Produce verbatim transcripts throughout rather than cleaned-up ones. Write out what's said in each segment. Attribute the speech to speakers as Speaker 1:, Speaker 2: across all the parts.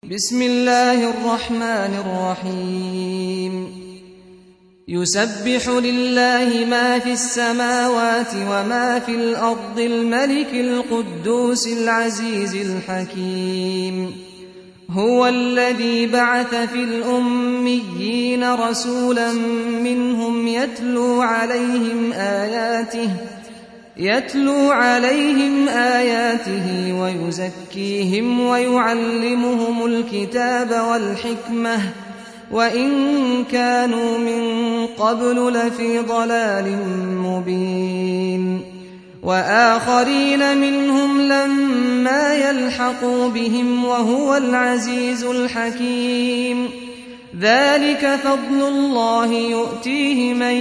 Speaker 1: بسم الله الرحمن الرحيم يسبح لله ما في السماوات وما في الأرض الملك القدوس العزيز الحكيم هو الذي بعث في الأميين رسولا منهم يتلو عليهم آياته يتلو عليهم آياته ويزكيهم ويعلمهم الكتاب والحكمة وإن كانوا من قبل لفي ضلال مبين وآخرين منهم لما يلحقوا بهم وهو العزيز الحكيم ذلك فضل الله يؤتيه من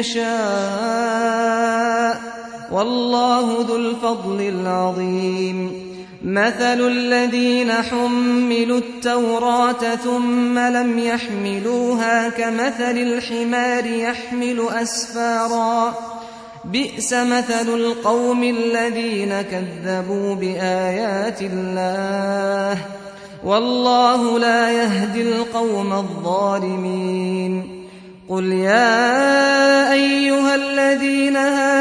Speaker 1: يشاء والله ذو الفضل العظيم مثل الذين حملوا التوراة ثم لم يحملوها كمثل الحمار يحمل أسفارا بئس مثل القوم الذين كذبوا بآيات الله والله لا يهدي القوم الظالمين قل يا أيها الذين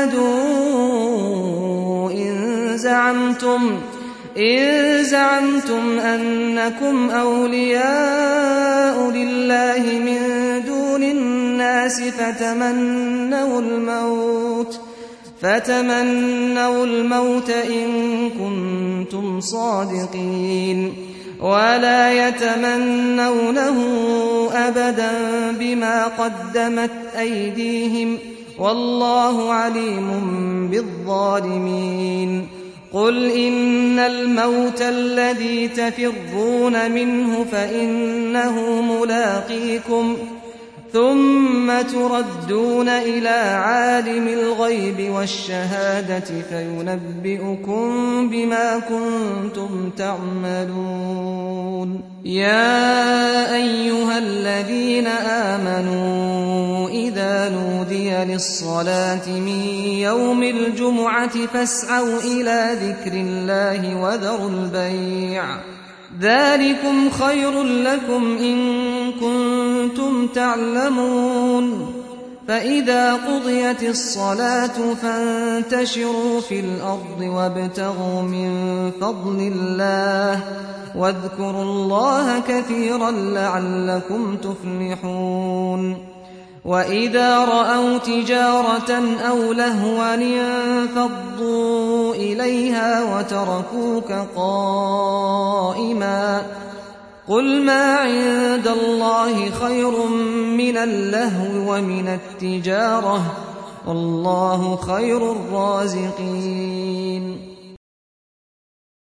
Speaker 1: هادوا إن زعمتم إن زعمتم أنكم أولياء لله من دون الناس فتمنوا الموت فتمنوا الموت إن كنتم صادقين ولا يتمنونه أبدا بما قدمت أيديهم والله عليم بالظالمين قل إن الموت الذي تفرون منه فإنه ملاقيكم ثم تردون إلى عالم الغيب والشهادة فينبئكم بما كنتم تعملون يا أيها الذين آمنوا إذا نودي للصلاة من يوم الجمعة فاسعوا إلى ذكر الله وذروا البيع ذلكم خير لكم إن كنتم تعلمون فإذا قضيت الصلاة فانتشروا في الأرض وابتغوا من فضل الله واذكروا الله كثيرا لعلكم تفلحون وإذا رأوا تجارة أو لهوا انفضوا إليها وتركوك قائما قل ما عند الله خير من اللهو ومن التجارة والله خير الرازقين